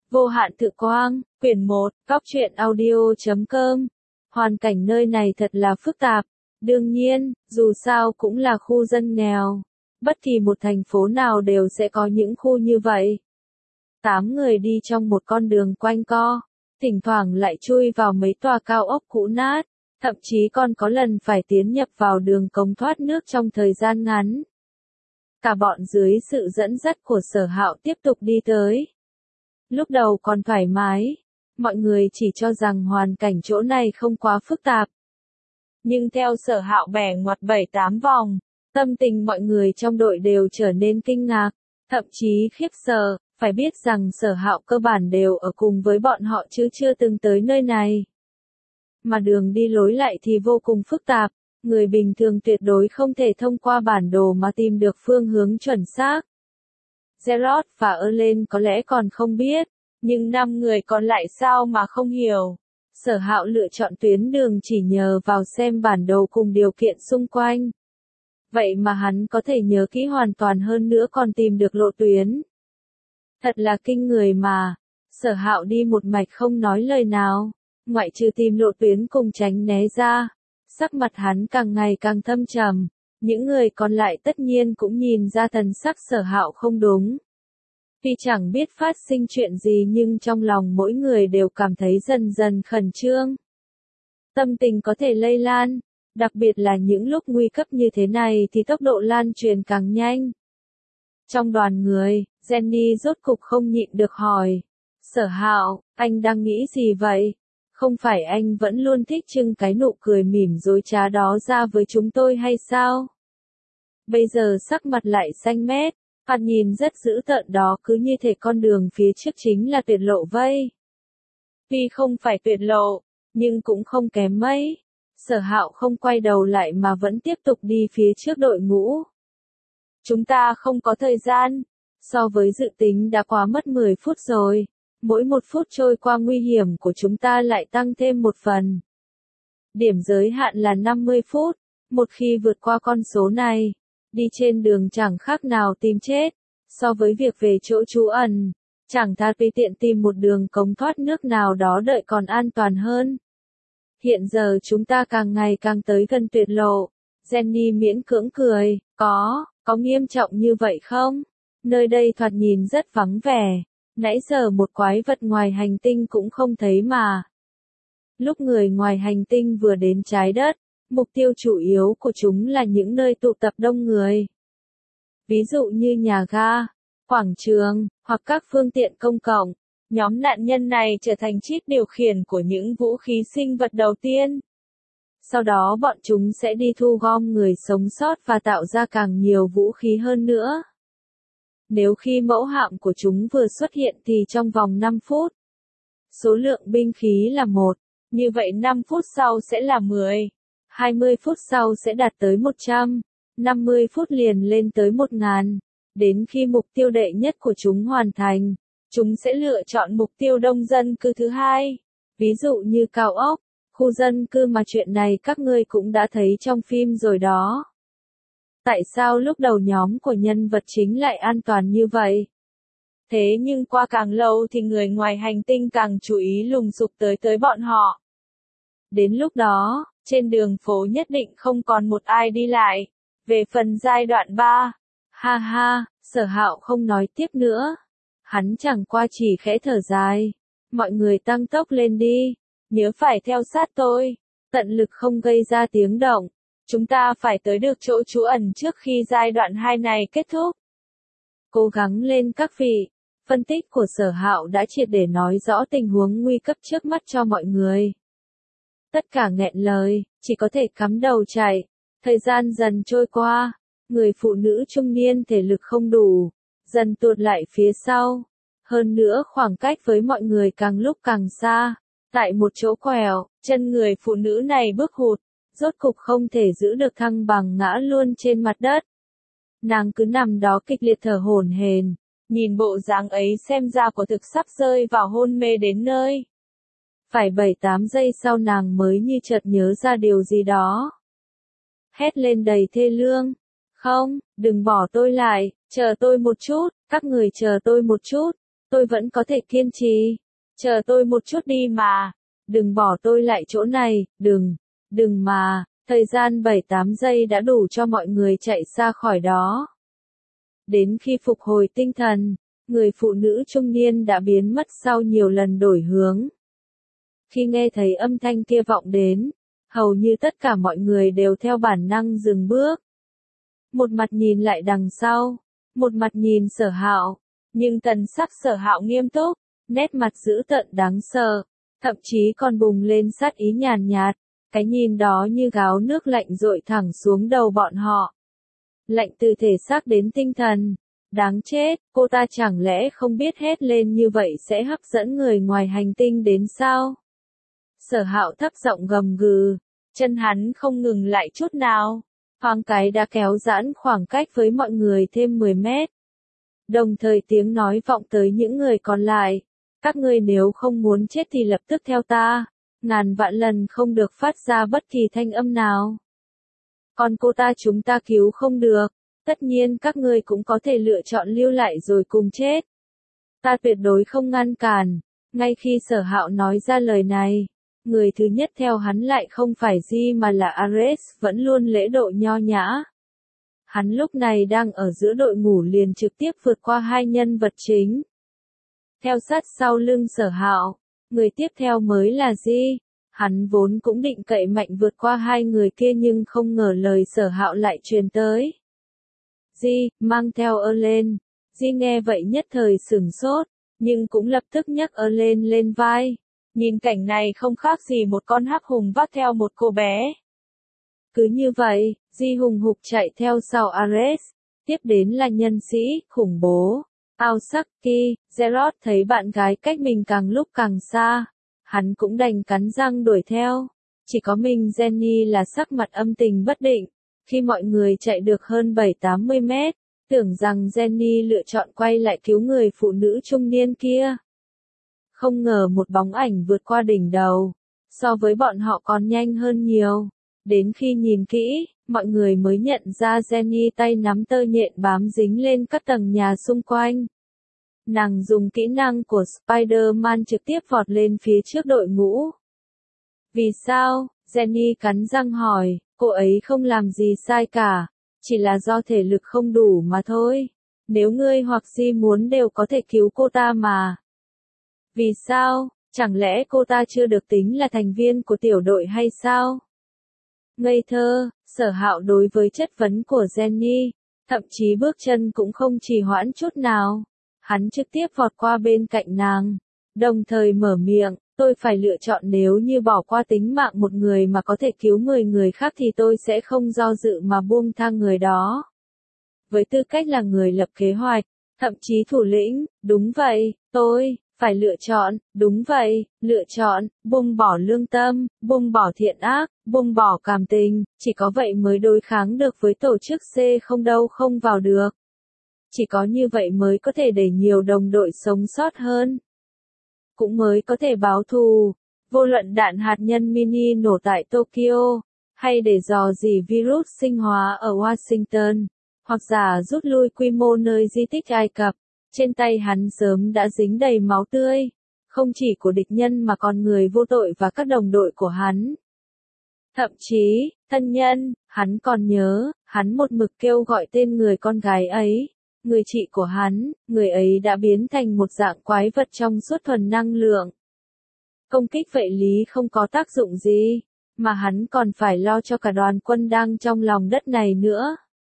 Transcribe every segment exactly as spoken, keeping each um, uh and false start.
Vô hạn tự quang, quyển một, góc truyện audio chấm com. Hoàn cảnh nơi này thật là phức tạp. Đương nhiên, dù sao cũng là khu dân nghèo. Bất kỳ một thành phố nào đều sẽ có những khu như vậy. Tám người đi trong một con đường quanh co, thỉnh thoảng lại chui vào mấy tòa cao ốc cũ nát, thậm chí còn có lần phải tiến nhập vào đường cống thoát nước trong thời gian ngắn. Cả bọn dưới sự dẫn dắt của Sở Hạo tiếp tục đi tới. Lúc đầu còn thoải mái, mọi người chỉ cho rằng hoàn cảnh chỗ này không quá phức tạp. Nhưng theo Sở Hạo bẻ ngoặt bảy tám vòng, tâm tình mọi người trong đội đều trở nên kinh ngạc, thậm chí khiếp sợ, phải biết rằng Sở Hạo cơ bản đều ở cùng với bọn họ chứ chưa từng tới nơi này. Mà đường đi lối lại thì vô cùng phức tạp, người bình thường tuyệt đối không thể thông qua bản đồ mà tìm được phương hướng chuẩn xác. Gerard và Erlen có lẽ còn không biết, nhưng năm người còn lại sao mà không hiểu. Sở Hạo lựa chọn tuyến đường chỉ nhờ vào xem bản đồ cùng điều kiện xung quanh. Vậy mà hắn có thể nhớ kỹ hoàn toàn hơn nữa còn tìm được lộ tuyến. Thật là kinh người mà. Sở Hạo đi một mạch không nói lời nào, ngoại trừ tìm lộ tuyến cùng tránh né ra. Sắc mặt hắn càng ngày càng thâm trầm. Những người còn lại tất nhiên cũng nhìn ra thần sắc Sở Hạo không đúng. Tuy chẳng biết phát sinh chuyện gì nhưng trong lòng mỗi người đều cảm thấy dần dần khẩn trương. Tâm tình có thể lây lan, đặc biệt là những lúc nguy cấp như thế này thì tốc độ lan truyền càng nhanh. Trong đoàn người, Jenny rốt cục không nhịn được hỏi. Sở Hạo, anh đang nghĩ gì vậy? Không phải anh vẫn luôn thích trưng cái nụ cười mỉm dối trá đó ra với chúng tôi hay sao? Bây giờ sắc mặt lại xanh mét, thoạt nhìn rất dữ tợn đó, cứ như thể con đường phía trước chính là tuyệt lộ vây. Tuy không phải tuyệt lộ, nhưng cũng không kém mấy. Sở Hạo không quay đầu lại mà vẫn tiếp tục đi phía trước đội ngũ. Chúng ta không có thời gian, so với dự tính đã quá mất mười phút rồi. Mỗi một phút trôi qua nguy hiểm của chúng ta lại tăng thêm một phần. Điểm giới hạn là năm mươi phút, một khi vượt qua con số này, đi trên đường chẳng khác nào tìm chết, so với việc về chỗ trú ẩn, chẳng thà tùy tiện tìm một đường cống thoát nước nào đó đợi còn an toàn hơn. Hiện giờ chúng ta càng ngày càng tới gần tuyệt lộ. Jenny miễn cưỡng cười, có, có nghiêm trọng như vậy không? Nơi đây thoạt nhìn rất vắng vẻ. Nãy giờ một quái vật ngoài hành tinh cũng không thấy mà. Lúc người ngoài hành tinh vừa đến trái đất, mục tiêu chủ yếu của chúng là những nơi tụ tập đông người. Ví dụ như nhà ga, quảng trường, hoặc các phương tiện công cộng. Nhóm nạn nhân này trở thành chip điều khiển của những vũ khí sinh vật đầu tiên. Sau đó bọn chúng sẽ đi thu gom người sống sót và tạo ra càng nhiều vũ khí hơn nữa. Nếu khi mẫu hạm của chúng vừa xuất hiện thì trong vòng năm phút, số lượng binh khí là một, như vậy năm phút sau sẽ là mười, hai mươi phút sau sẽ đạt tới một trăm, năm mươi phút liền lên tới một nghìn. Đến khi mục tiêu đệ nhất của chúng hoàn thành, chúng sẽ lựa chọn mục tiêu đông dân cư thứ hai, ví dụ như cao ốc, khu dân cư mà chuyện này các ngươi cũng đã thấy trong phim rồi đó. Tại sao lúc đầu nhóm của nhân vật chính lại an toàn như vậy? Thế nhưng qua càng lâu thì người ngoài hành tinh càng chú ý lùng sục tới tới bọn họ. Đến lúc đó, trên đường phố nhất định không còn một ai đi lại. Về phần giai đoạn ba, ha ha, Sở Hạo không nói tiếp nữa. Hắn chẳng qua chỉ khẽ thở dài. Mọi người tăng tốc lên đi, nhớ phải theo sát tôi, tận lực không gây ra tiếng động. Chúng ta phải tới được chỗ trú ẩn trước khi giai đoạn hai này kết thúc. Cố gắng lên các vị. Phân tích của Sở Hạo đã triệt để nói rõ tình huống nguy cấp trước mắt cho mọi người. Tất cả nghẹn lời, chỉ có thể cắm đầu chạy. Thời gian dần trôi qua, người phụ nữ trung niên thể lực không đủ, dần tuột lại phía sau. Hơn nữa khoảng cách với mọi người càng lúc càng xa. Tại một chỗ quẹo, chân người phụ nữ này bước hụt. Rốt cục không thể giữ được thăng bằng ngã luôn trên mặt đất. Nàng cứ nằm đó kịch liệt thở hổn hển, nhìn bộ dáng ấy xem ra quả thực sắp rơi vào hôn mê đến nơi. Phải bảy tám giây sau nàng mới như chợt nhớ ra điều gì đó. Hét lên đầy thê lương. Không, đừng bỏ tôi lại, chờ tôi một chút, các người chờ tôi một chút. tôi vẫn có thể kiên trì. Chờ tôi một chút đi mà. Đừng bỏ tôi lại chỗ này, đừng, đừng mà. Thời gian bảy tám giây đã đủ cho mọi người chạy xa khỏi đó. Đến khi phục hồi tinh thần, người phụ nữ trung niên đã biến mất sau nhiều lần đổi hướng. Khi nghe thấy âm thanh kia vọng đến, hầu như tất cả mọi người đều theo bản năng dừng bước. Một mặt nhìn lại đằng sau, một mặt nhìn Sở Hạo, nhưng thần sắc Sở Hạo nghiêm túc, nét mặt dữ tợn đáng sợ, thậm chí còn bùng lên sát ý nhàn nhạt, cái nhìn đó như gáo nước lạnh dội thẳng xuống đầu bọn họ. Lạnh từ thể xác đến tinh thần. Đáng chết, cô ta chẳng lẽ không biết hét lên như vậy sẽ hấp dẫn người ngoài hành tinh đến sao? Sở Hạo thấp giọng gầm gừ, chân hắn không ngừng lại chút nào, thoáng cái đã kéo giãn khoảng cách với mọi người thêm mười mét. Đồng thời tiếng nói vọng tới những người còn lại, các ngươi nếu không muốn chết thì lập tức theo ta, ngàn vạn lần không được phát ra bất kỳ thanh âm nào. Còn cô ta chúng ta cứu không được. Tất nhiên các ngươi cũng có thể lựa chọn lưu lại rồi cùng chết. Ta tuyệt đối không ngăn cản. Ngay khi Sở Hạo nói ra lời này, người thứ nhất theo hắn lại không phải Di mà là Ares, vẫn luôn lễ độ nho nhã. Hắn lúc này đang ở giữa đội ngũ liền trực tiếp vượt qua hai nhân vật chính. Theo sát sau lưng Sở Hạo, người tiếp theo mới là Di. Hắn vốn cũng định cậy mạnh vượt qua hai người kia nhưng không ngờ lời Sở Hạo lại truyền tới. Di, mang theo ơ lên. Di nghe vậy nhất thời sửng sốt, nhưng cũng lập tức nhấc ơ lên lên vai. Nhìn cảnh này không khác gì một con hắc hùng vác theo một cô bé. Cứ như vậy, Di hùng hục chạy theo sau Ares. Tiếp đến là nhân sĩ, khủng bố. Aosaki, Zerot thấy bạn gái cách mình càng lúc càng xa. Hắn cũng đành cắn răng đuổi theo. Chỉ có mình Jenny là sắc mặt âm tình bất định. Khi mọi người chạy được hơn bảy tám mươi mét, tưởng rằng Jenny lựa chọn quay lại cứu người phụ nữ trung niên kia. Không ngờ một bóng ảnh vượt qua đỉnh đầu, so với bọn họ còn nhanh hơn nhiều. Đến khi nhìn kỹ, mọi người mới nhận ra Jenny tay nắm tơ nhện bám dính lên các tầng nhà xung quanh. Nàng dùng kỹ năng của Spider-Man trực tiếp vọt lên phía trước đội ngũ. Vì sao? Jenny cắn răng hỏi. Cô ấy không làm gì sai cả, chỉ là do thể lực không đủ mà thôi. Nếu ngươi hoặc Di muốn đều có thể cứu cô ta mà. Vì sao? Chẳng lẽ cô ta chưa được tính là thành viên của tiểu đội hay sao? Ngây thơ, Sở Hạo đối với chất vấn của Jenny, thậm chí bước chân cũng không trì hoãn chút nào. Hắn trực tiếp vọt qua bên cạnh nàng, đồng thời mở miệng. Tôi phải lựa chọn nếu như bỏ qua tính mạng một người mà có thể cứu mười người khác thì tôi sẽ không do dự mà buông tha người đó. Với tư cách là người lập kế hoạch, thậm chí thủ lĩnh, đúng vậy, tôi, phải lựa chọn, đúng vậy, lựa chọn, buông bỏ lương tâm, buông bỏ thiện ác, buông bỏ cảm tình, chỉ có vậy mới đối kháng được với tổ chức C không đâu không vào được. Chỉ có như vậy mới có thể để nhiều đồng đội sống sót hơn. Cũng mới có thể báo thù, vô luận đạn hạt nhân mini nổ tại Tokyo, hay để dò dỉ virus sinh hóa ở Washington, hoặc giả rút lui quy mô nơi di tích Ai Cập, trên tay hắn sớm đã dính đầy máu tươi, không chỉ của địch nhân mà còn người vô tội và các đồng đội của hắn. Thậm chí, thân nhân, hắn còn nhớ, hắn một mực kêu gọi tên người con gái ấy. Người chị của hắn, người ấy đã biến thành một dạng quái vật trong suốt thuần năng lượng. Công kích vệ lý không có tác dụng gì, mà hắn còn phải lo cho cả đoàn quân đang trong lòng đất này nữa.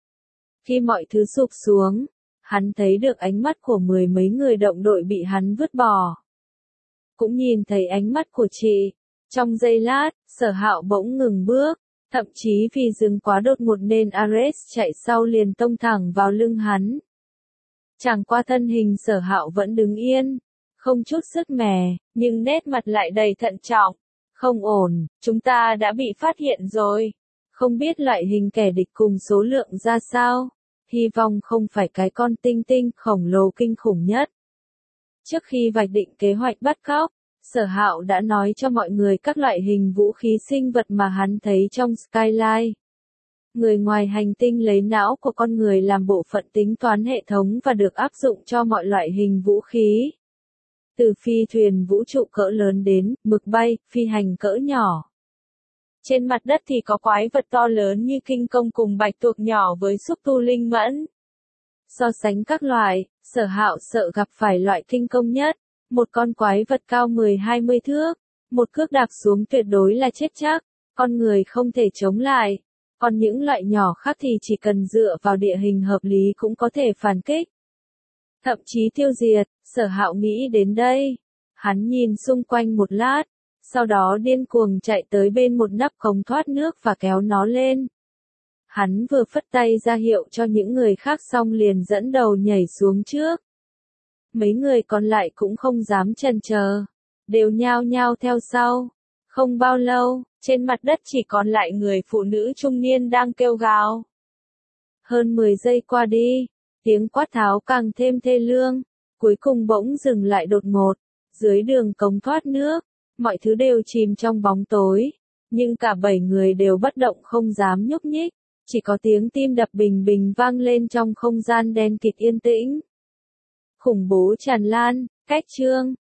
Khi mọi thứ sụp xuống, hắn thấy được ánh mắt của mười mấy người động đội bị hắn vứt bỏ. Cũng nhìn thấy ánh mắt của chị. Trong giây lát, Sở Hạo bỗng ngừng bước, thậm chí vì dừng quá đột ngột nên Ares chạy sau liền tông thẳng vào lưng hắn. Chẳng qua thân hình Sở Hạo vẫn đứng yên, không chút sức mẻ, nhưng nét mặt lại đầy thận trọng. Không ổn, chúng ta đã bị phát hiện rồi. Không biết loại hình kẻ địch cùng số lượng ra sao. Hy vọng không phải cái con tinh tinh khổng lồ kinh khủng nhất. Trước khi vạch định kế hoạch bắt cóc, Sở Hạo đã nói cho mọi người các loại hình vũ khí sinh vật mà hắn thấy trong Skyline. Người ngoài hành tinh lấy não của con người làm bộ phận tính toán hệ thống và được áp dụng cho mọi loại hình vũ khí. từ phi thuyền vũ trụ cỡ lớn đến mực bay, phi hành cỡ nhỏ. Trên mặt đất thì có quái vật to lớn như kinh công cùng bạch tuộc nhỏ với xúc tu linh mẫn. So sánh các loại, Sở Hạo sợ gặp phải loại kinh công nhất, một con quái vật cao mười hai mươi thước, một cước đạp xuống tuyệt đối là chết chắc, con người không thể chống lại. Còn những loại nhỏ khác thì chỉ cần dựa vào địa hình hợp lý cũng có thể phản kích. Thậm chí tiêu diệt, Sở Hạo nghĩ đến đây. Hắn nhìn xung quanh một lát, sau đó điên cuồng chạy tới bên một nắp cống thoát nước và kéo nó lên. Hắn vừa phất tay ra hiệu cho những người khác xong liền dẫn đầu nhảy xuống trước. Mấy người còn lại cũng không dám chần chờ, đều nhao nhao theo sau. Không bao lâu, trên mặt đất chỉ còn lại người phụ nữ trung niên đang kêu gào. Hơn mười giây qua đi, tiếng quát tháo càng thêm thê lương, cuối cùng bỗng dừng lại đột ngột. Dưới đường cống thoát nước, mọi thứ đều chìm trong bóng tối, nhưng cả bảy người đều bất động không dám nhúc nhích, chỉ có tiếng tim đập bình bình vang lên trong không gian đen kịt yên tĩnh. Khủng bố tràn lan, cách chương.